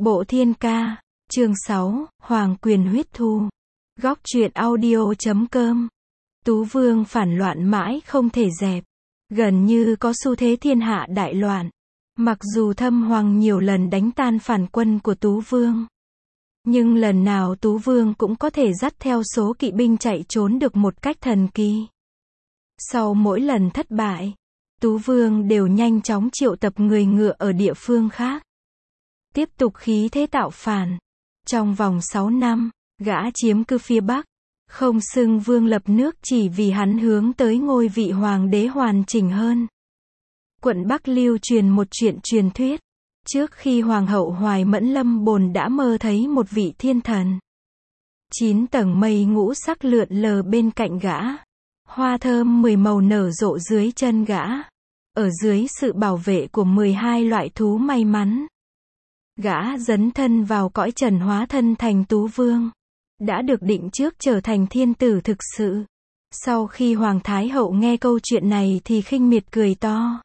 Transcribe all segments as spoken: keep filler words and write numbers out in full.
Bộ Thiên Ca, chương sáu, Hoàng quyền huyết thu. Góc truyện audio.com. Tú Vương phản loạn mãi không thể dẹp. Gần như có xu thế thiên hạ đại loạn. Mặc dù Thâm Hoàng nhiều lần đánh tan phản quân của Tú Vương. Nhưng lần nào Tú Vương cũng có thể dắt theo số kỵ binh chạy trốn được một cách thần kỳ. Sau mỗi lần thất bại, Tú Vương đều nhanh chóng triệu tập người ngựa ở địa phương khác. Tiếp tục khí thế tạo phản. Trong vòng sáu năm, gã chiếm cứ phía Bắc, không xưng vương lập nước chỉ vì hắn hướng tới ngôi vị hoàng đế hoàn chỉnh hơn. Quận Bắc lưu truyền một chuyện truyền thuyết. Trước khi Hoàng hậu Hoài Mẫn lâm bồn đã mơ thấy một vị thiên thần. Chín tầng mây ngũ sắc lượn lờ bên cạnh gã. Hoa thơm mười màu nở rộ dưới chân gã. Ở dưới sự bảo vệ của mười hai loại thú may mắn. Gã dấn thân vào cõi trần hóa thân thành Tú Vương. Đã được định trước trở thành thiên tử thực sự. Sau khi Hoàng Thái hậu nghe câu chuyện này thì khinh miệt cười to.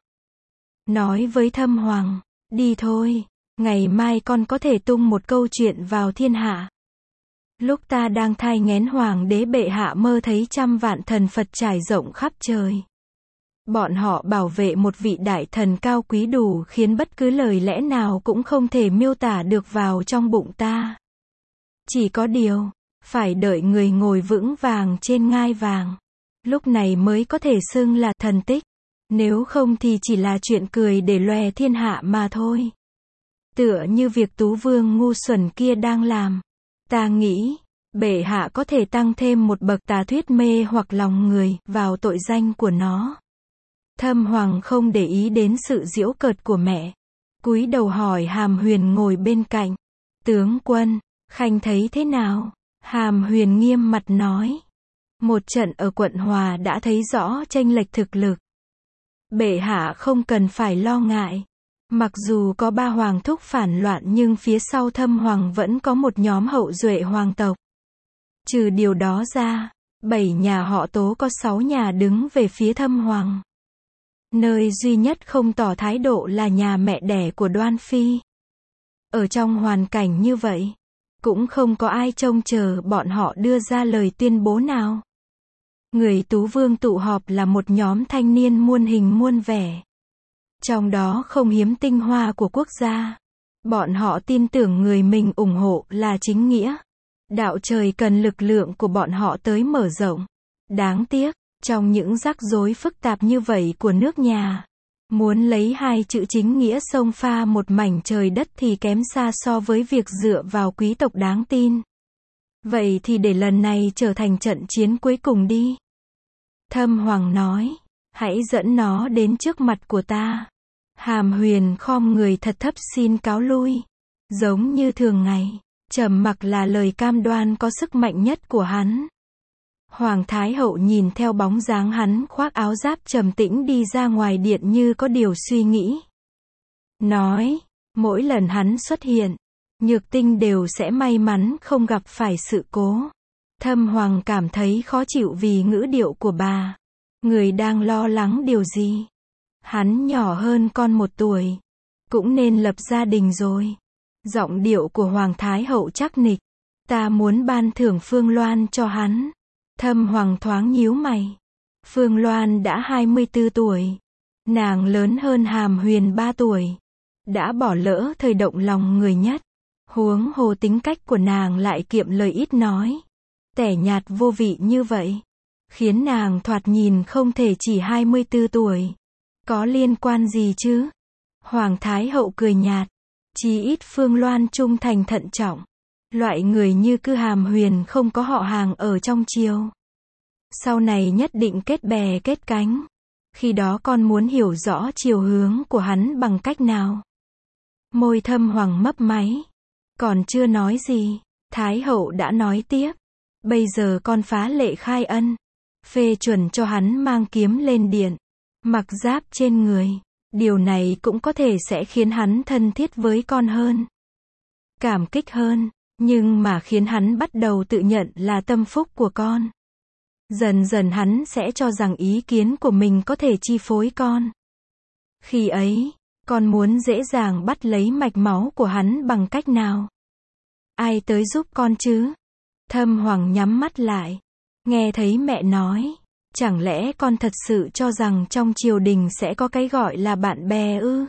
Nói với Thâm Hoàng, đi thôi, ngày mai con có thể tung một câu chuyện vào thiên hạ. Lúc ta đang thai nghén Hoàng đế bệ hạ mơ thấy trăm vạn thần Phật trải rộng khắp trời. Bọn họ bảo vệ một vị đại thần cao quý đủ khiến bất cứ lời lẽ nào cũng không thể miêu tả được vào trong bụng ta. Chỉ có điều, phải đợi người ngồi vững vàng trên ngai vàng. Lúc này mới có thể xưng là thần tích. Nếu không thì chỉ là chuyện cười để lòe thiên hạ mà thôi. Tựa như việc Tú Vương ngu xuẩn kia đang làm. Ta nghĩ, bệ hạ có thể tăng thêm một bậc tà thuyết mê hoặc lòng người vào tội danh của nó. Thâm Hoàng không để ý đến sự giễu cợt của mẹ. Cúi đầu hỏi Hàm Huyền ngồi bên cạnh. Tướng quân, Khanh thấy thế nào? Hàm Huyền nghiêm mặt nói. Một trận ở quận Hòa đã thấy rõ chênh lệch thực lực. Bệ hạ không cần phải lo ngại. Mặc dù có ba hoàng thúc phản loạn nhưng phía sau Thâm Hoàng vẫn có một nhóm hậu duệ hoàng tộc. Trừ điều đó ra, bảy nhà họ Tố có sáu nhà đứng về phía Thâm Hoàng. Nơi duy nhất không tỏ thái độ là nhà mẹ đẻ của Đoan Phi. Ở trong hoàn cảnh như vậy, cũng không có ai trông chờ bọn họ đưa ra lời tuyên bố nào. Người Tú Vương tụ họp là một nhóm thanh niên muôn hình muôn vẻ. Trong đó không hiếm tinh hoa của quốc gia. Bọn họ tin tưởng người mình ủng hộ là chính nghĩa. Đạo trời cần lực lượng của bọn họ tới mở rộng. Đáng tiếc, trong những rắc rối phức tạp như vậy của nước nhà, muốn lấy hai chữ chính nghĩa xông pha một mảnh trời đất thì kém xa so với việc dựa vào quý tộc đáng tin. Vậy thì để lần này trở thành trận chiến cuối cùng đi. Thâm Hoàng nói, hãy dẫn nó đến trước mặt của ta. Hàm Huyền khom người thật thấp xin cáo lui. Giống như thường ngày, trầm mặc là lời cam đoan có sức mạnh nhất của hắn. Hoàng Thái hậu nhìn theo bóng dáng hắn khoác áo giáp trầm tĩnh đi ra ngoài điện như có điều suy nghĩ. Nói, mỗi lần hắn xuất hiện, Nhược Tinh đều sẽ may mắn không gặp phải sự cố. Thâm Hoàng cảm thấy khó chịu vì ngữ điệu của bà. Người đang lo lắng điều gì? Hắn nhỏ hơn con một tuổi. Cũng nên lập gia đình rồi. Giọng điệu của Hoàng Thái hậu chắc nịch. Ta muốn ban thưởng Phương Loan cho hắn. Thâm Hoàng thoáng nhíu mày. Phương Loan đã hai mươi tư tuổi. Nàng lớn hơn Hàm Huyền ba tuổi. Đã bỏ lỡ thời động lòng người nhất. Huống hồ tính cách của nàng lại kiệm lời ít nói. Tẻ nhạt vô vị như vậy. Khiến nàng thoạt nhìn không thể chỉ hai mươi tư tuổi. Có liên quan gì chứ? Hoàng Thái hậu cười nhạt. Chí ít Phương Loan trung thành thận trọng. Loại người như Cư Hàm Huyền không có họ hàng ở trong triều. Sau này nhất định kết bè kết cánh. Khi đó con muốn hiểu rõ chiều hướng của hắn bằng cách nào? Môi Thâm Hoàng mấp máy. Còn chưa nói gì, Thái hậu đã nói tiếp. Bây giờ con phá lệ khai ân. Phê chuẩn cho hắn mang kiếm lên điện. Mặc giáp trên người. Điều này cũng có thể sẽ khiến hắn thân thiết với con hơn. Cảm kích hơn. Nhưng mà khiến hắn bắt đầu tự nhận là tâm phúc của con. Dần dần hắn sẽ cho rằng ý kiến của mình có thể chi phối con. Khi ấy, Con muốn dễ dàng bắt lấy mạch máu của hắn bằng cách nào? Ai tới giúp con chứ? Thâm Hoàng nhắm mắt lại. Nghe thấy mẹ nói. Chẳng lẽ con thật sự cho rằng trong triều đình sẽ có cái gọi là bạn bè ư?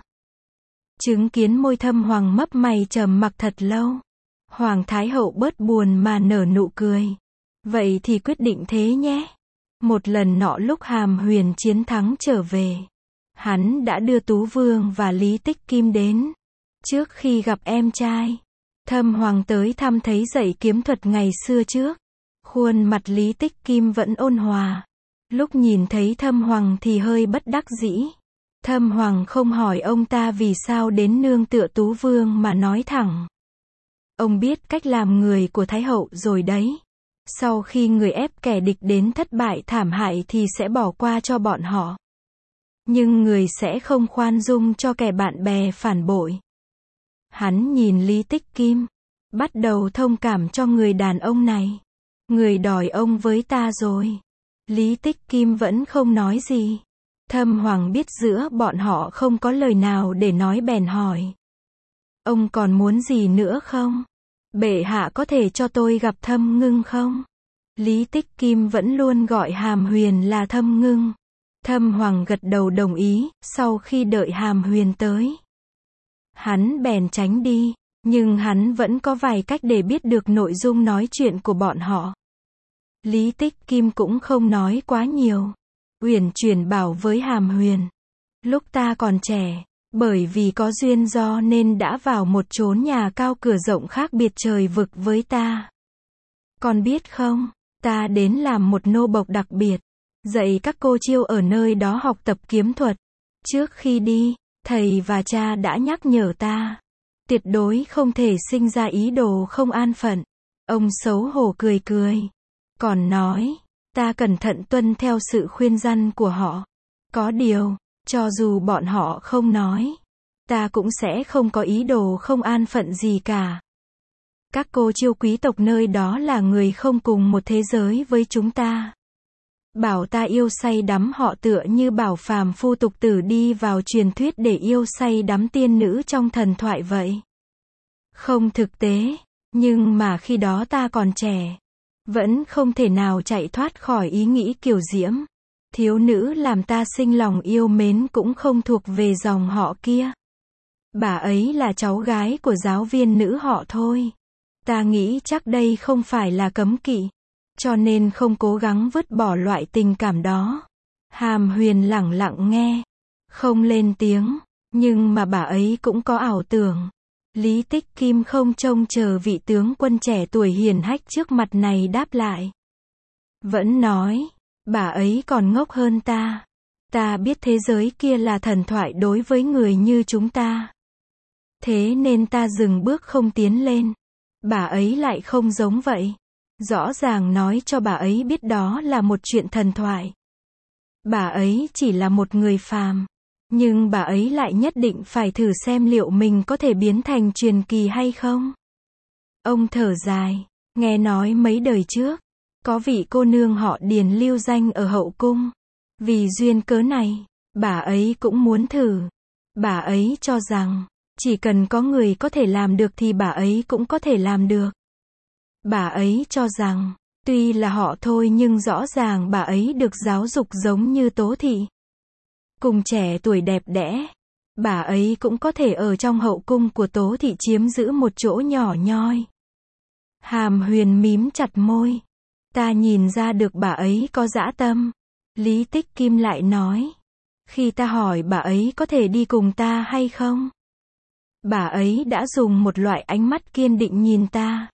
Chứng kiến môi Thâm Hoàng mấp mày trầm mặc thật lâu. Hoàng Thái Hậu bớt buồn mà nở nụ cười. Vậy thì quyết định thế nhé. Một lần nọ lúc Hàm Huyền chiến thắng trở về, hắn đã đưa Tú Vương và Lý Tích Kim đến. Trước khi gặp em trai, Thâm Hoàng tới thăm thấy dạy kiếm thuật ngày xưa trước. Khuôn mặt Lý Tích Kim vẫn ôn hòa. Lúc nhìn thấy Thâm Hoàng thì hơi bất đắc dĩ. Thâm Hoàng không hỏi ông ta vì sao đến nương tựa Tú Vương mà nói thẳng. Ông biết cách làm người của Thái Hậu rồi đấy. Sau khi người ép kẻ địch đến thất bại thảm hại thì sẽ bỏ qua cho bọn họ. Nhưng người sẽ không khoan dung cho kẻ bạn bè phản bội. Hắn nhìn Lý Tích Kim, bắt đầu thông cảm cho người đàn ông này. Người đòi ông với ta rồi. Lý Tích Kim vẫn không nói gì. Thâm Hoàng biết giữa bọn họ không có lời nào để nói bèn hỏi. Ông còn muốn gì nữa không? Bệ hạ có thể cho tôi gặp Thâm Ngưng không? Lý Tích Kim vẫn luôn gọi Hàm Huyền là Thâm Ngưng. Thâm Hoàng gật đầu đồng ý, sau khi đợi Hàm Huyền tới. Hắn bèn tránh đi, nhưng hắn vẫn có vài cách để biết được nội dung nói chuyện của bọn họ. Lý Tích Kim cũng không nói quá nhiều. Uyển chuyển bảo với Hàm Huyền. Lúc ta còn trẻ, bởi vì có duyên do nên đã vào một chốn nhà cao cửa rộng khác biệt trời vực với ta. Con biết không, ta đến làm một nô bộc đặc biệt, dạy các cô chiêu ở nơi đó học tập kiếm thuật. Trước khi đi, thầy và cha đã nhắc nhở ta. Tuyệt đối không thể sinh ra ý đồ không an phận. Ông xấu hổ cười cười. Còn nói, ta cẩn thận tuân theo sự khuyên răn của họ. Có điều, cho dù bọn họ không nói, ta cũng sẽ không có ý đồ không an phận gì cả. Các cô chiêu quý tộc nơi đó là người không cùng một thế giới với chúng ta. Bảo ta yêu say đắm họ tựa như bảo phàm phu tục tử đi vào truyền thuyết để yêu say đắm tiên nữ trong thần thoại vậy. Không thực tế, nhưng mà khi đó ta còn trẻ, vẫn không thể nào chạy thoát khỏi ý nghĩ kiều diễm. Thiếu nữ làm ta sinh lòng yêu mến cũng không thuộc về dòng họ kia. Bà ấy là cháu gái của giáo viên nữ họ thôi. Ta nghĩ chắc đây không phải là cấm kỵ, cho nên không cố gắng vứt bỏ loại tình cảm đó. Hàm Huyền lẳng lặng nghe, không lên tiếng, nhưng mà bà ấy cũng có ảo tưởng. Lý Tích Kim không trông chờ vị tướng quân trẻ tuổi hiền hách trước mặt này đáp lại. Vẫn nói, bà ấy còn ngốc hơn ta. Ta biết thế giới kia là thần thoại đối với người như chúng ta. Thế nên ta dừng bước không tiến lên. Bà ấy lại không giống vậy. Rõ ràng nói cho bà ấy biết đó là một chuyện thần thoại. Bà ấy chỉ là một người phàm. Nhưng bà ấy lại nhất định phải thử xem liệu mình có thể biến thành truyền kỳ hay không. Ông thở dài, nghe nói mấy đời trước, có vị cô nương họ Điền lưu danh ở hậu cung. Vì duyên cớ này, bà ấy cũng muốn thử. Bà ấy cho rằng, chỉ cần có người có thể làm được thì bà ấy cũng có thể làm được. Bà ấy cho rằng, tuy là họ thôi nhưng rõ ràng bà ấy được giáo dục giống như Tố Thị. Cùng trẻ tuổi đẹp đẽ, bà ấy cũng có thể ở trong hậu cung của Tố Thị chiếm giữ một chỗ nhỏ nhoi. Hàm Huyền mím chặt môi. Ta nhìn ra được bà ấy có dã tâm. Lý Tích Kim lại nói. Khi ta hỏi bà ấy có thể đi cùng ta hay không? Bà ấy đã dùng một loại ánh mắt kiên định nhìn ta.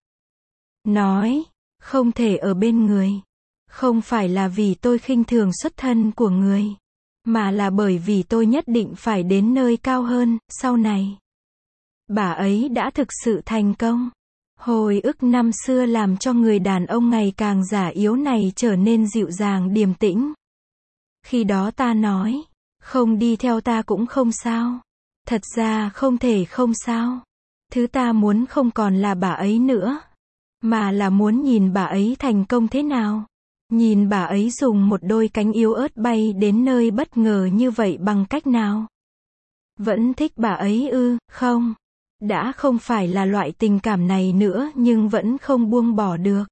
Nói, không thể ở bên người. Không phải là vì tôi khinh thường xuất thân của người, mà là bởi vì tôi nhất định phải đến nơi cao hơn, sau này. Bà ấy đã thực sự thành công. Hồi ức năm xưa làm cho người đàn ông ngày càng già yếu này trở nên dịu dàng điềm tĩnh. Khi đó ta nói, không đi theo ta cũng không sao. Thật ra không thể không sao. Thứ ta muốn không còn là bà ấy nữa, mà là muốn nhìn bà ấy thành công thế nào. Nhìn bà ấy dùng một đôi cánh yếu ớt bay đến nơi bất ngờ như vậy bằng cách nào. Vẫn thích bà ấy ư? Không. Đã không phải là loại tình cảm này nữa nhưng vẫn không buông bỏ được.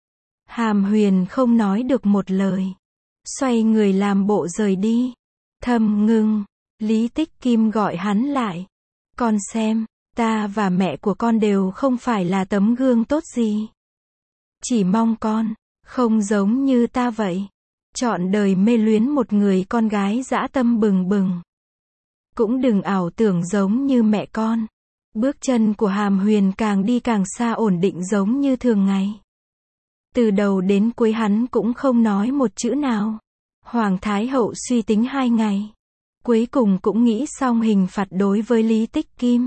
Hàm Huyền không nói được một lời. Xoay người làm bộ rời đi. Thâm Ngưng, Lý Tích Kim gọi hắn lại. Con xem, ta và mẹ của con đều không phải là tấm gương tốt gì. Chỉ mong con, không giống như ta vậy. Trọn đời mê luyến một người con gái dã tâm bừng bừng. Cũng đừng ảo tưởng giống như mẹ con. Bước chân của Hàm Huyền càng đi càng xa, ổn định giống như thường ngày. Từ đầu đến cuối hắn cũng không nói một chữ nào. Hoàng Thái Hậu suy tính hai ngày. Cuối cùng cũng nghĩ xong hình phạt đối với Lý Tích Kim.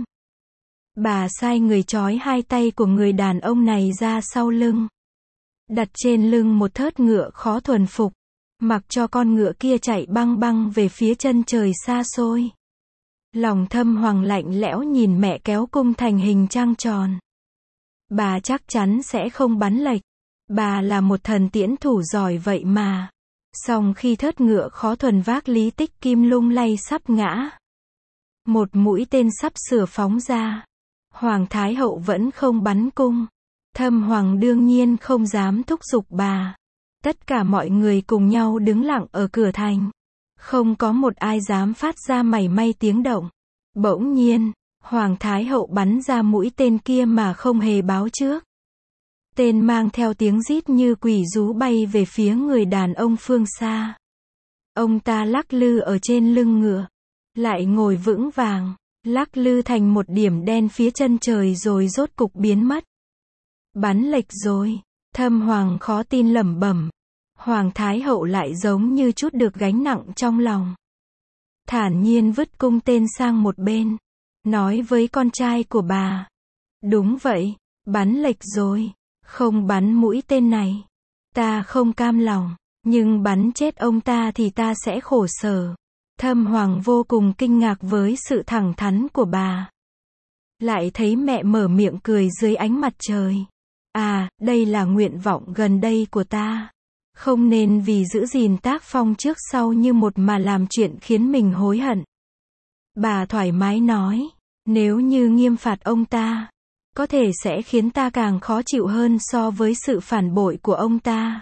Bà sai người trói hai tay của người đàn ông này ra sau lưng. Đặt trên lưng một thớt ngựa khó thuần phục. Mặc cho con ngựa kia chạy băng băng về phía chân trời xa xôi. Lòng Thâm Hoàng lạnh lẽo nhìn mẹ kéo cung thành hình trăng tròn. Bà chắc chắn sẽ không bắn lệch. Bà là một thần tiễn thủ giỏi vậy mà. Song khi thớt ngựa khó thuần vác Lý Tích Kim lung lay sắp ngã. Một mũi tên sắp sửa phóng ra. Hoàng Thái Hậu vẫn không bắn cung. Thâm Hoàng đương nhiên không dám thúc giục bà. Tất cả mọi người cùng nhau đứng lặng ở cửa thành. Không có một ai dám phát ra mảy may tiếng động. Bỗng nhiên, Hoàng Thái Hậu bắn ra mũi tên kia mà không hề báo trước. Tên mang theo tiếng rít như quỷ rú bay về phía người đàn ông phương xa. Ông ta lắc lư ở trên lưng ngựa. Lại ngồi vững vàng, lắc lư thành một điểm đen phía chân trời rồi rốt cục biến mất. Bắn lệch rồi. Thâm Hoàng khó tin lẩm bẩm. Hoàng Thái Hậu lại giống như chút được gánh nặng trong lòng. Thản nhiên vứt cung tên sang một bên. Nói với con trai của bà. Đúng vậy, bắn lệch rồi. Không bắn mũi tên này. Ta không cam lòng. Nhưng bắn chết ông ta thì ta sẽ khổ sở. Thâm Hoàng vô cùng kinh ngạc với sự thẳng thắn của bà. Lại thấy mẹ mở miệng cười dưới ánh mặt trời. À, đây là nguyện vọng gần đây của ta. Không nên vì giữ gìn tác phong trước sau như một mà làm chuyện khiến mình hối hận. Bà thoải mái nói. Nếu như nghiêm phạt ông ta, có thể sẽ khiến ta càng khó chịu hơn so với sự phản bội của ông ta.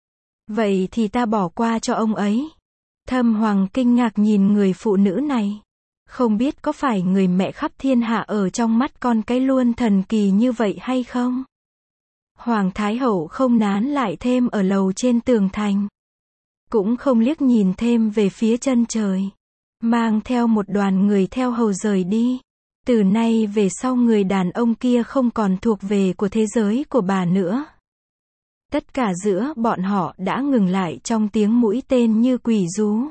Vậy thì ta bỏ qua cho ông ấy. Thâm Hoàng kinh ngạc nhìn người phụ nữ này. Không biết có phải người mẹ khắp thiên hạ ở trong mắt con cái luôn thần kỳ như vậy hay không? Hoàng Thái Hậu không nán lại thêm ở lầu trên tường thành. Cũng không liếc nhìn thêm về phía chân trời. Mang theo một đoàn người theo hầu rời đi. Từ nay về sau người đàn ông kia không còn thuộc về của thế giới của bà nữa. Tất cả giữa bọn họ đã ngừng lại trong tiếng mũi tên như quỷ rú.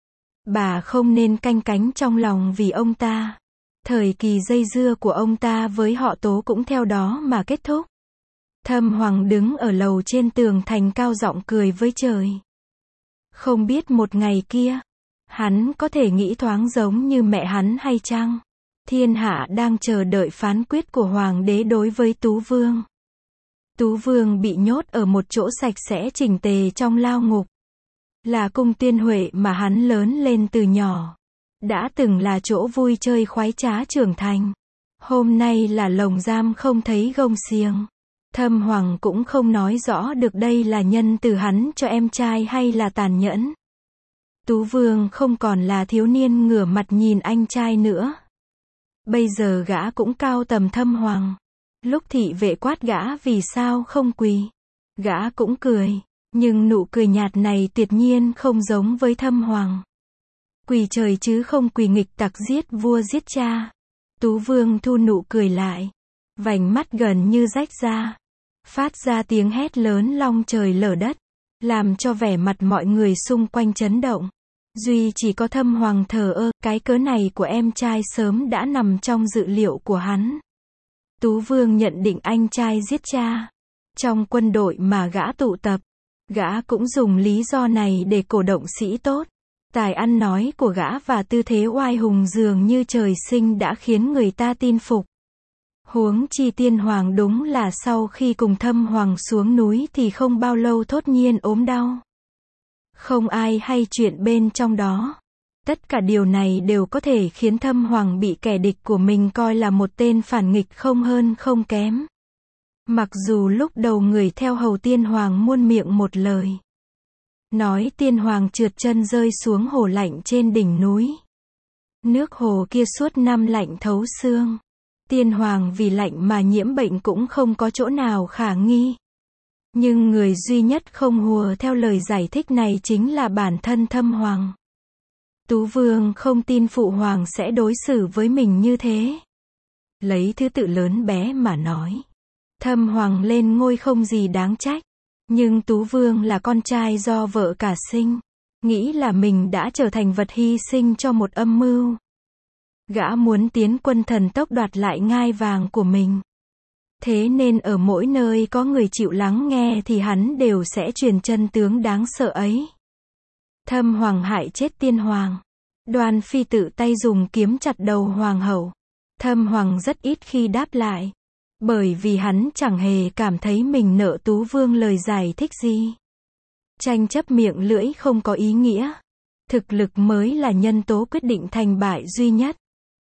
Bà không nên canh cánh trong lòng vì ông ta. Thời kỳ dây dưa của ông ta với họ Tố cũng theo đó mà kết thúc. Thâm Hoàng đứng ở lầu trên tường thành cao giọng cười với trời. Không biết một ngày kia, hắn có thể nghĩ thoáng giống như mẹ hắn hay chăng? Thiên hạ đang chờ đợi phán quyết của Hoàng đế đối với Tú Vương. Tú Vương bị nhốt ở một chỗ sạch sẽ chỉnh tề trong lao ngục. Là cung Tiên Huệ mà hắn lớn lên từ nhỏ. Đã từng là chỗ vui chơi khoái trá trưởng thành. Hôm nay là lồng giam không thấy gông xiềng. Thâm Hoàng cũng không nói rõ được đây là nhân từ hắn cho em trai hay là tàn nhẫn. Tú Vương không còn là thiếu niên ngửa mặt nhìn anh trai nữa. Bây giờ gã cũng cao tầm Thâm Hoàng. Lúc thị vệ quát gã vì sao không quỳ, gã cũng cười. Nhưng nụ cười nhạt này tuyệt nhiên không giống với Thâm Hoàng. Quỳ trời chứ không quỳ nghịch tặc giết vua giết cha. Tú Vương thu nụ cười lại. Vành mắt gần như rách ra. Phát ra tiếng hét lớn long trời lở đất. Làm cho vẻ mặt mọi người xung quanh chấn động. Duy chỉ có Thâm Hoàng thờ ơ. Cái cớ này của em trai sớm đã nằm trong dự liệu của hắn. Tú Vương nhận định anh trai giết cha. Trong quân đội mà gã tụ tập, gã cũng dùng lý do này để cổ động sĩ tốt. Tài ăn nói của gã và tư thế oai hùng dường như trời sinh đã khiến người ta tin phục. Huống chi Tiên Hoàng đúng là sau khi cùng Thâm Hoàng xuống núi thì không bao lâu thốt nhiên ốm đau. Không ai hay chuyện bên trong đó. Tất cả điều này đều có thể khiến Thâm Hoàng bị kẻ địch của mình coi là một tên phản nghịch không hơn không kém. Mặc dù lúc đầu người theo hầu Tiên Hoàng muôn miệng một lời nói Tiên Hoàng trượt chân rơi xuống hồ lạnh trên đỉnh núi. Nước hồ kia suốt năm lạnh thấu xương. Tiên Hoàng vì lạnh mà nhiễm bệnh cũng không có chỗ nào khả nghi. Nhưng người duy nhất không hùa theo lời giải thích này chính là bản thân Thâm Hoàng. Tú Vương không tin Phụ Hoàng sẽ đối xử với mình như thế. Lấy thứ tự lớn bé mà nói. Thâm Hoàng lên ngôi không gì đáng trách. Nhưng Tú Vương là con trai do vợ cả sinh. Nghĩ là mình đã trở thành vật hy sinh cho một âm mưu. Gã muốn tiến quân thần tốc đoạt lại ngai vàng của mình. Thế nên ở mỗi nơi có người chịu lắng nghe thì hắn đều sẽ truyền chân tướng đáng sợ ấy. Thâm Hoàng hại chết Tiên Hoàng. Đoan Phi tự tay dùng kiếm chặt đầu Hoàng hậu. Thâm Hoàng rất ít khi đáp lại. Bởi vì hắn chẳng hề cảm thấy mình nợ Tú Vương lời giải thích gì. Tranh chấp miệng lưỡi không có ý nghĩa. Thực lực mới là nhân tố quyết định thành bại duy nhất.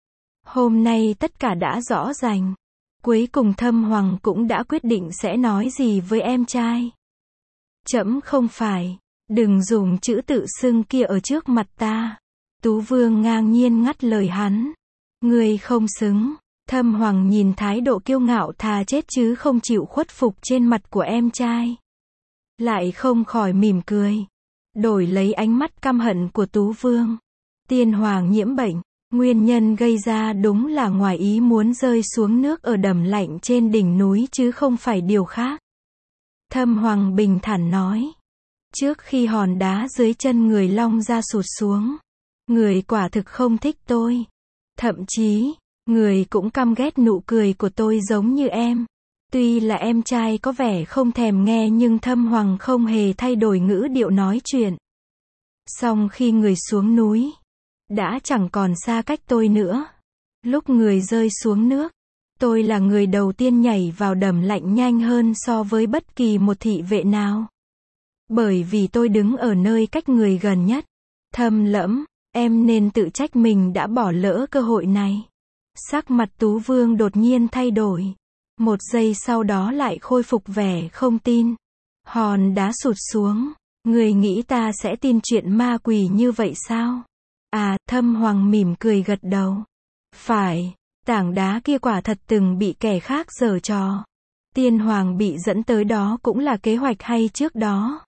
Hôm nay tất cả đã rõ ràng. Cuối cùng Thâm Hoàng cũng đã quyết định sẽ nói gì với em trai. Trẫm không phải. Đừng dùng chữ tự xưng kia ở trước mặt ta. Tú Vương ngang nhiên ngắt lời hắn. Ngươi không xứng. Thâm Hoàng nhìn thái độ kiêu ngạo thà chết chứ không chịu khuất phục trên mặt của em trai. Lại không khỏi mỉm cười. Đổi lấy ánh mắt căm hận của Tú Vương. Tiên Hoàng nhiễm bệnh. Nguyên nhân gây ra đúng là ngoài ý muốn rơi xuống nước ở đầm lạnh trên đỉnh núi chứ không phải điều khác. Thâm Hoàng bình thản nói. Trước khi hòn đá dưới chân người long ra sụt xuống. Người quả thực không thích tôi. Thậm chí, người cũng căm ghét nụ cười của tôi giống như em. Tuy là em trai có vẻ không thèm nghe nhưng Thâm Hoàng không hề thay đổi ngữ điệu nói chuyện. Song khi người xuống núi, đã chẳng còn xa cách tôi nữa. Lúc người rơi xuống nước, tôi là người đầu tiên nhảy vào đầm lạnh nhanh hơn so với bất kỳ một thị vệ nào. Bởi vì tôi đứng ở nơi cách người gần nhất. Thâm Lẫm, em nên tự trách mình đã bỏ lỡ cơ hội này. Sắc mặt Tú Vương đột nhiên thay đổi. Một giây sau đó lại khôi phục vẻ không tin. Hòn đá sụt xuống. Người nghĩ ta sẽ tin chuyện ma quỷ như vậy sao? À, Thâm Hoàng mỉm cười gật đầu. Phải, tảng đá kia quả thật từng bị kẻ khác giở trò. Tiên Hoàng bị dẫn tới đó cũng là kế hoạch hay trước đó.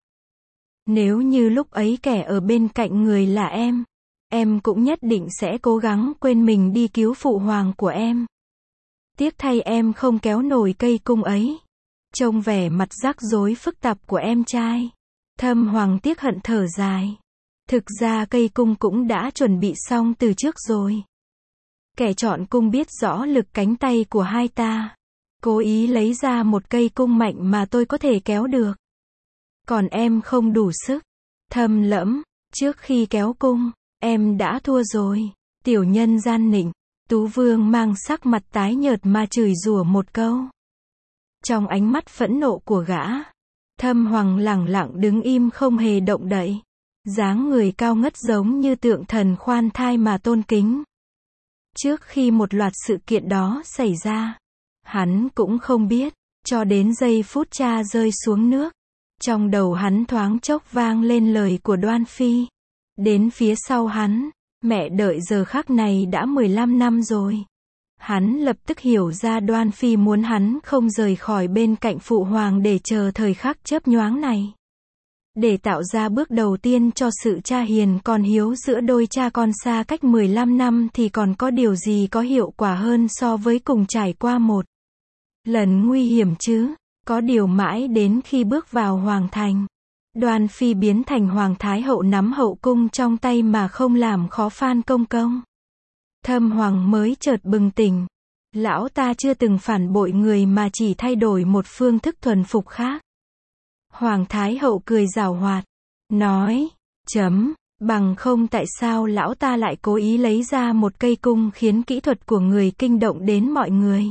Nếu như lúc ấy kẻ ở bên cạnh người là em, em cũng nhất định sẽ cố gắng quên mình đi cứu Phụ Hoàng của em. Tiếc thay em không kéo nổi cây cung ấy. Trông vẻ mặt rắc rối phức tạp của em trai. Thâm Hoàng tiếc hận thở dài. Thực ra cây cung cũng đã chuẩn bị xong từ trước rồi. Kẻ chọn cung biết rõ lực cánh tay của hai ta. Cố ý lấy ra một cây cung mạnh mà tôi có thể kéo được. Còn em không đủ sức. Thâm Lẫm, trước khi kéo cung, em đã thua rồi. Tiểu nhân gian nịnh. Tú Vương mang sắc mặt tái nhợt mà chửi rủa một câu. Trong ánh mắt phẫn nộ của gã, Thâm Hoàng lẳng lặng đứng im không hề động đậy. Dáng người cao ngất giống như tượng thần khoan thai mà tôn kính. Trước khi một loạt sự kiện đó xảy ra, hắn cũng không biết, cho đến giây phút cha rơi xuống nước. Trong đầu hắn thoáng chốc vang lên lời của Đoan Phi. Đến phía sau hắn, mẹ đợi giờ khắc này đã mười lăm năm rồi. Hắn lập tức hiểu ra Đoan Phi muốn hắn không rời khỏi bên cạnh Phụ Hoàng để chờ thời khắc chớp nhoáng này. Để tạo ra bước đầu tiên cho sự cha hiền con hiếu giữa đôi cha con xa cách mười lăm năm thì còn có điều gì có hiệu quả hơn so với cùng trải qua một lần nguy hiểm chứ? Có điều mãi đến khi bước vào Hoàng thành, Đoan Phi biến thành Hoàng Thái Hậu nắm hậu cung trong tay mà không làm khó Phan Công Công. Thâm Hoàng mới chợt bừng tỉnh. Lão ta chưa từng phản bội người mà chỉ thay đổi một phương thức thuần phục khác. Hoàng Thái Hậu cười giảo hoạt, nói, chấm, bằng không tại sao lão ta lại cố ý lấy ra một cây cung khiến kỹ thuật của người kinh động đến mọi người.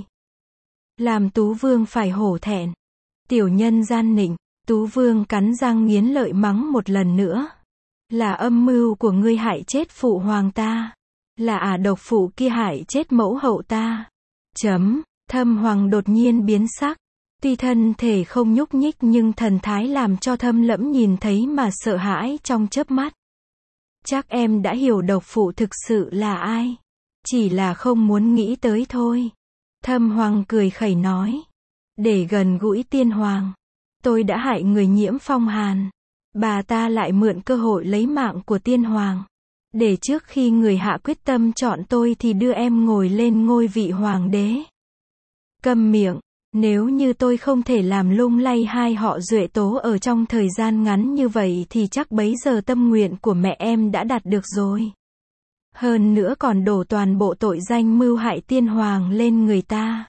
Làm Tú Vương phải hổ thẹn. Tiểu nhân gian nịnh, Tú Vương cắn răng nghiến lợi mắng một lần nữa. Là âm mưu của ngươi hại chết phụ hoàng ta. Là ả độc phụ kia hại chết mẫu hậu ta. Chấm, Thâm Hoàng đột nhiên biến sắc. Tuy thân thể không nhúc nhích nhưng thần thái làm cho Thâm Lẫm nhìn thấy mà sợ hãi trong chớp mắt. Chắc em đã hiểu độc phụ thực sự là ai. Chỉ là không muốn nghĩ tới thôi. Thâm Hoàng cười khẩy nói. Để gần gũi tiên hoàng. Tôi đã hại người nhiễm phong hàn. Bà ta lại mượn cơ hội lấy mạng của tiên hoàng. Để trước khi người hạ quyết tâm chọn tôi thì đưa em ngồi lên ngôi vị hoàng đế. Câm miệng. Nếu như tôi không thể làm lung lay hai họ Duệ Tố ở trong thời gian ngắn như vậy thì chắc bấy giờ tâm nguyện của mẹ em đã đạt được rồi. Hơn nữa còn đổ toàn bộ tội danh mưu hại tiên hoàng lên người ta.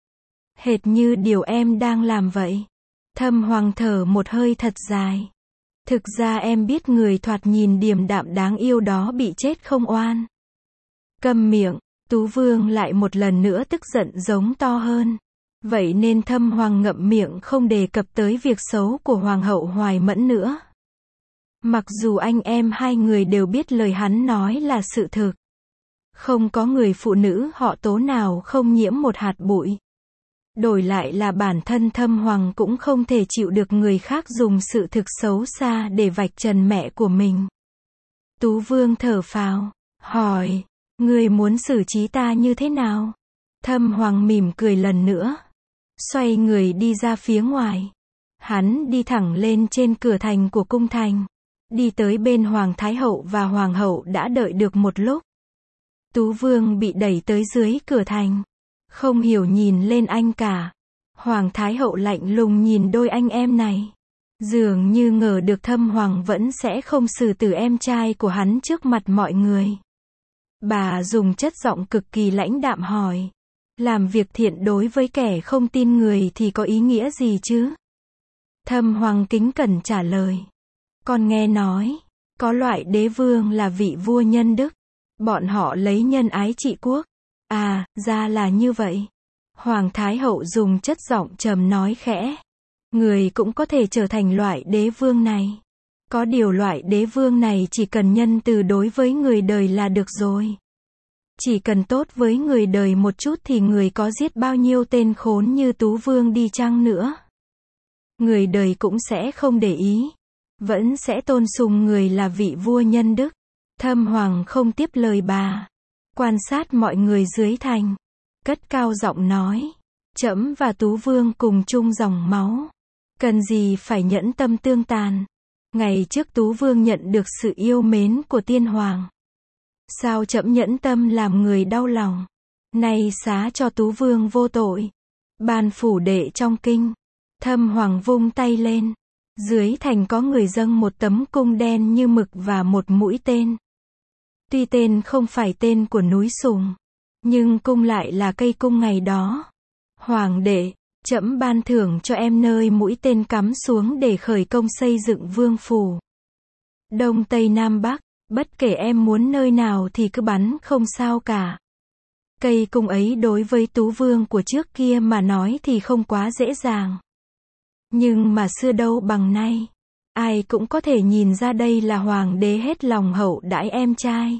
Hệt như điều em đang làm vậy. Thâm Hoàng thở một hơi thật dài. Thực ra em biết người thoạt nhìn điềm đạm đáng yêu đó bị chết không oan. Câm miệng, Tú Vương lại một lần nữa tức giận giống to hơn. Vậy nên Thâm Hoàng ngậm miệng không đề cập tới việc xấu của Hoàng hậu Hoài Mẫn nữa. Mặc dù anh em hai người đều biết lời hắn nói là sự thực. Không có người phụ nữ họ Tố nào không nhiễm một hạt bụi. Đổi lại là bản thân Thâm Hoàng cũng không thể chịu được người khác dùng sự thực xấu xa để vạch trần mẹ của mình. Tú Vương thở phào, hỏi, ngươi muốn xử trí ta như thế nào? Thâm Hoàng mỉm cười lần nữa. Xoay người đi ra phía ngoài. Hắn đi thẳng lên trên cửa thành của cung thành. Đi tới bên Hoàng Thái Hậu và Hoàng hậu đã đợi được một lúc. Tú Vương bị đẩy tới dưới cửa thành. Không hiểu nhìn lên anh cả. Hoàng Thái Hậu lạnh lùng nhìn đôi anh em này. Dường như ngờ được Thâm Hoàng vẫn sẽ không xử tử em trai của hắn trước mặt mọi người. Bà dùng chất giọng cực kỳ lãnh đạm hỏi. Làm việc thiện đối với kẻ không tin người thì có ý nghĩa gì chứ? Thâm Hoàng kính cẩn trả lời. Con nghe nói, có loại đế vương là vị vua nhân đức. Bọn họ lấy nhân ái trị quốc. À, ra là như vậy. Hoàng Thái Hậu dùng chất giọng trầm nói khẽ. Người cũng có thể trở thành loại đế vương này. Có điều loại đế vương này chỉ cần nhân từ đối với người đời là được rồi. Chỉ cần tốt với người đời một chút thì người có giết bao nhiêu tên khốn như Tú Vương đi chăng nữa. Người đời cũng sẽ không để ý. Vẫn sẽ tôn sùng người là vị vua nhân đức. Thâm Hoàng không tiếp lời bà. Quan sát mọi người dưới thành. Cất cao giọng nói. Trẫm và Tú Vương cùng chung dòng máu. Cần gì phải nhẫn tâm tương tàn. Ngày trước Tú Vương nhận được sự yêu mến của tiên hoàng. Sao trẫm nhẫn tâm làm người đau lòng. Nay xá cho Tú Vương vô tội. Ban phủ đệ trong kinh. Thâm Hoàng vung tay lên. Dưới thành có người dâng một tấm cung đen như mực và một mũi tên. Tuy tên không phải tên của núi Sùng, nhưng cung lại là cây cung ngày đó. Hoàng đệ, trẫm ban thưởng cho em nơi mũi tên cắm xuống để khởi công xây dựng vương phủ. Đông Tây Nam Bắc, bất kể em muốn nơi nào thì cứ bắn không sao cả. Cây cung ấy đối với Tú Vương của trước kia mà nói thì không quá dễ dàng. Nhưng mà xưa đâu bằng nay. Ai cũng có thể nhìn ra đây là hoàng đế hết lòng hậu đãi em trai.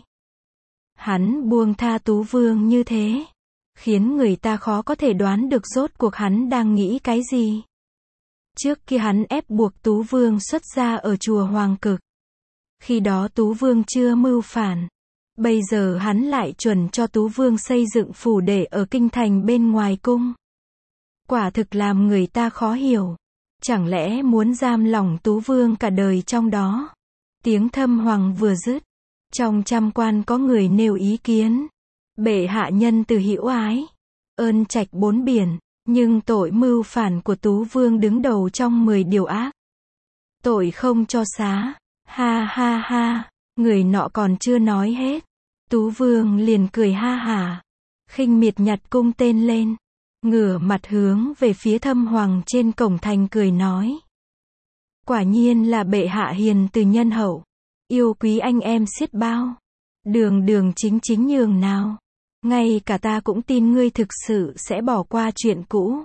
Hắn buông tha Tú Vương như thế, khiến người ta khó có thể đoán được rốt cuộc hắn đang nghĩ cái gì. Trước kia hắn ép buộc Tú Vương xuất gia ở chùa Hoàng Cực. Khi đó Tú Vương chưa mưu phản. Bây giờ hắn lại chuẩn cho Tú Vương xây dựng phủ đệ ở kinh thành bên ngoài cung. Quả thực làm người ta khó hiểu. Chẳng lẽ muốn giam lỏng Tú Vương cả đời trong đó? Tiếng Thâm Hoàng vừa dứt. Trong trăm quan có người nêu ý kiến. Bệ hạ nhân từ hữu ái. Ơn trạch bốn biển. Nhưng tội mưu phản của Tú Vương đứng đầu trong mười điều ác. Tội không cho xá. Ha ha ha. Người nọ còn chưa nói hết. Tú Vương liền cười ha hả. Khinh miệt nhặt cung tên lên. Ngửa mặt hướng về phía Thâm Hoàng trên cổng thành cười nói. Quả nhiên là bệ hạ hiền từ nhân hậu. Yêu quý anh em xiết bao. Đường đường chính chính nhường nào. Ngay cả ta cũng tin ngươi thực sự sẽ bỏ qua chuyện cũ.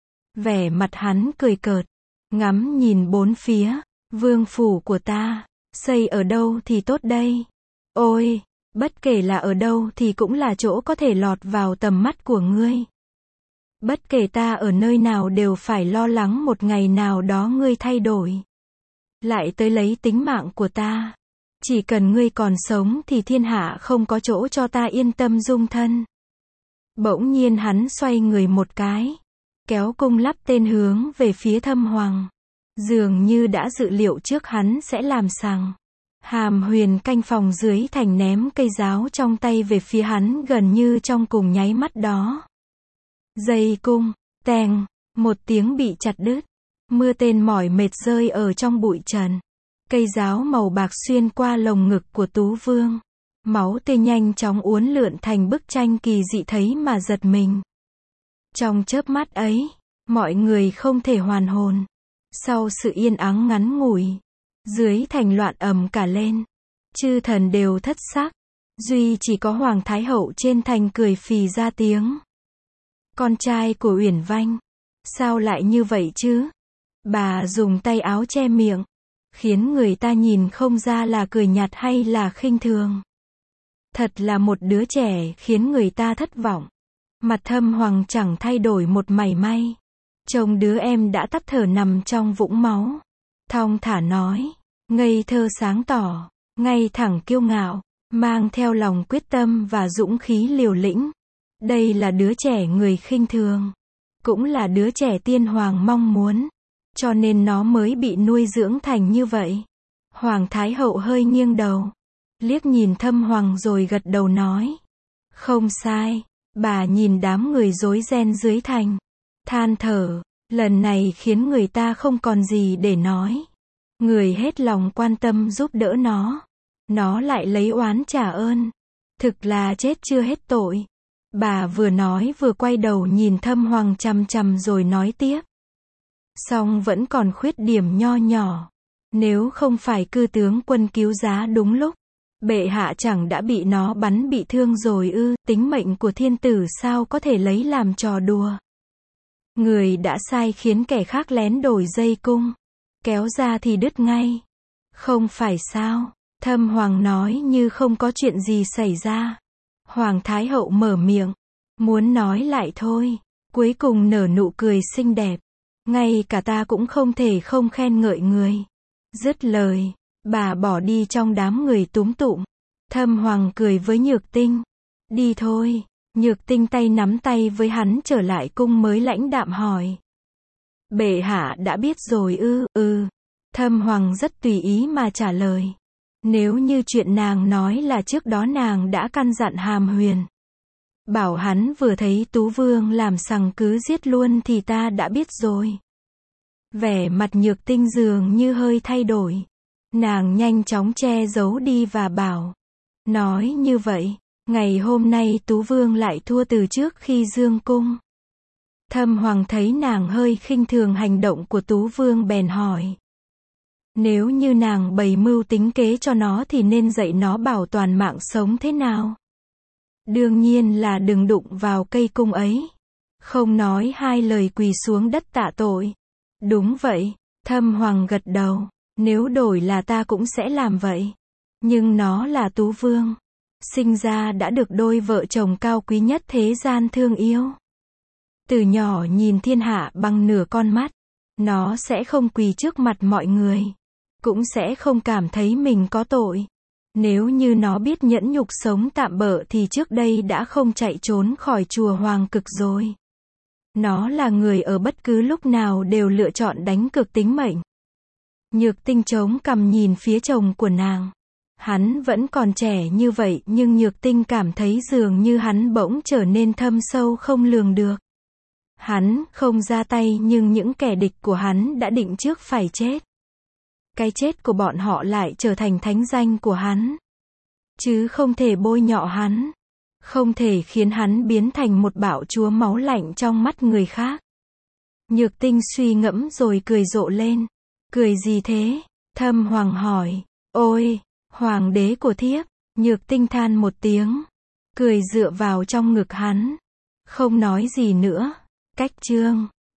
Vẻ mặt hắn cười cợt. Ngắm nhìn bốn phía. Vương phủ của ta. Xây ở đâu thì tốt đây? Ôi, bất kể là ở đâu thì cũng là chỗ có thể lọt vào tầm mắt của ngươi. Bất kể ta ở nơi nào đều phải lo lắng một ngày nào đó ngươi thay đổi. Lại tới lấy tính mạng của ta. Chỉ cần ngươi còn sống thì thiên hạ không có chỗ cho ta yên tâm dung thân. Bỗng nhiên hắn xoay người một cái. Kéo cung lắp tên hướng về phía Thâm Hoàng. Dường như đã dự liệu trước hắn sẽ làm sằng. Hàm Huyền canh phòng dưới thành ném cây giáo trong tay về phía hắn gần như trong cùng nháy mắt đó. Dây cung, teng, một tiếng bị chặt đứt. Mưa tên mỏi mệt rơi ở trong bụi trần. Cây giáo màu bạc xuyên qua lồng ngực của Tú Vương. Máu tươi nhanh chóng uốn lượn thành bức tranh kỳ dị thấy mà giật mình. Trong chớp mắt ấy, mọi người không thể hoàn hồn. Sau sự yên ắng ngắn ngủi, dưới thành loạn ầm cả lên. Chư thần đều thất sắc. Duy chỉ có Hoàng Thái Hậu trên thành cười phì ra tiếng. Con trai của Uyển Vanh. Sao lại như vậy chứ? Bà dùng tay áo che miệng. Khiến người ta nhìn không ra là cười nhạt hay là khinh thường. Thật là một đứa trẻ khiến người ta thất vọng. Mặt Thâm Hoàng chẳng thay đổi một mảy may. Trông đứa em đã tắt thở nằm trong vũng máu. Thong thả nói. Ngây thơ sáng tỏ. Ngay thẳng kiêu ngạo. Mang theo lòng quyết tâm và dũng khí liều lĩnh. Đây là đứa trẻ người khinh thường. Cũng là đứa trẻ tiên hoàng mong muốn. Cho nên nó mới bị nuôi dưỡng thành như vậy. Hoàng Thái Hậu hơi nghiêng đầu. Liếc nhìn Thâm Hoàng rồi gật đầu nói. Không sai. Bà nhìn đám người rối ren dưới thành. Than thở. Lần này khiến người ta không còn gì để nói. Người hết lòng quan tâm giúp đỡ nó. Nó lại lấy oán trả ơn. Thực là chết chưa hết tội. Bà vừa nói vừa quay đầu nhìn Thâm Hoàng chằm chằm rồi nói tiếp. Song vẫn còn khuyết điểm nho nhỏ. Nếu không phải cư tướng quân cứu giá đúng lúc, bệ hạ chẳng đã bị nó bắn bị thương rồi ư? Tính mệnh của thiên tử sao có thể lấy làm trò đùa? Người đã sai khiến kẻ khác lén đổi dây cung. Kéo ra thì đứt ngay. Không phải sao? Thâm Hoàng nói như không có chuyện gì xảy ra. Hoàng Thái Hậu mở miệng. Muốn nói lại thôi. Cuối cùng nở nụ cười xinh đẹp. Ngay cả ta cũng không thể không khen ngợi người. Dứt lời, bà bỏ đi trong đám người túm tụm. Thâm Hoàng cười với Nhược Tinh. Đi thôi. Nhược Tinh tay nắm tay với hắn trở lại cung mới lãnh đạm hỏi. Bệ hạ đã biết rồi ư? Ừ. Thâm Hoàng rất tùy ý mà trả lời. Nếu như chuyện nàng nói là trước đó nàng đã căn dặn Hàm Huyền. Bảo hắn vừa thấy Tú Vương làm sằng cứ giết luôn thì ta đã biết rồi. Vẻ mặt Nhược Tinh dường như hơi thay đổi. Nàng nhanh chóng che giấu đi và bảo. Nói như vậy, ngày hôm nay Tú Vương lại thua từ trước khi dương cung. Thâm Hoàng thấy nàng hơi khinh thường hành động của Tú Vương bèn hỏi. Nếu như nàng bày mưu tính kế cho nó thì nên dạy nó bảo toàn mạng sống thế nào? Đương nhiên là đừng đụng vào cây cung ấy. Không nói hai lời quỳ xuống đất tạ tội. Đúng vậy. Thâm Hoàng gật đầu. Nếu đổi là ta cũng sẽ làm vậy. Nhưng nó là Tú Vương. Sinh ra đã được đôi vợ chồng cao quý nhất thế gian thương yêu. Từ nhỏ nhìn thiên hạ bằng nửa con mắt. Nó sẽ không quỳ trước mặt mọi người. Cũng sẽ không cảm thấy mình có tội. Nếu như nó biết nhẫn nhục sống tạm bợ thì trước đây đã không chạy trốn khỏi chùa Hoàng Cực rồi. Nó là người ở bất cứ lúc nào đều lựa chọn đánh cược tính mệnh. Nhược Tinh chống cằm nhìn phía chồng của nàng. Hắn vẫn còn trẻ như vậy nhưng Nhược Tinh cảm thấy dường như hắn bỗng trở nên thâm sâu không lường được. Hắn không ra tay nhưng những kẻ địch của hắn đã định trước phải chết. Cái chết của bọn họ lại trở thành thánh danh của hắn. Chứ không thể bôi nhọ hắn. Không thể khiến hắn biến thành một bạo chúa máu lạnh trong mắt người khác. Nhược Tinh suy ngẫm rồi cười rộ lên. Cười gì thế? Thâm Hoàng hỏi. Ôi, hoàng đế của thiếp. Nhược Tinh than một tiếng. Cười dựa vào trong ngực hắn. Không nói gì nữa. Cách chương.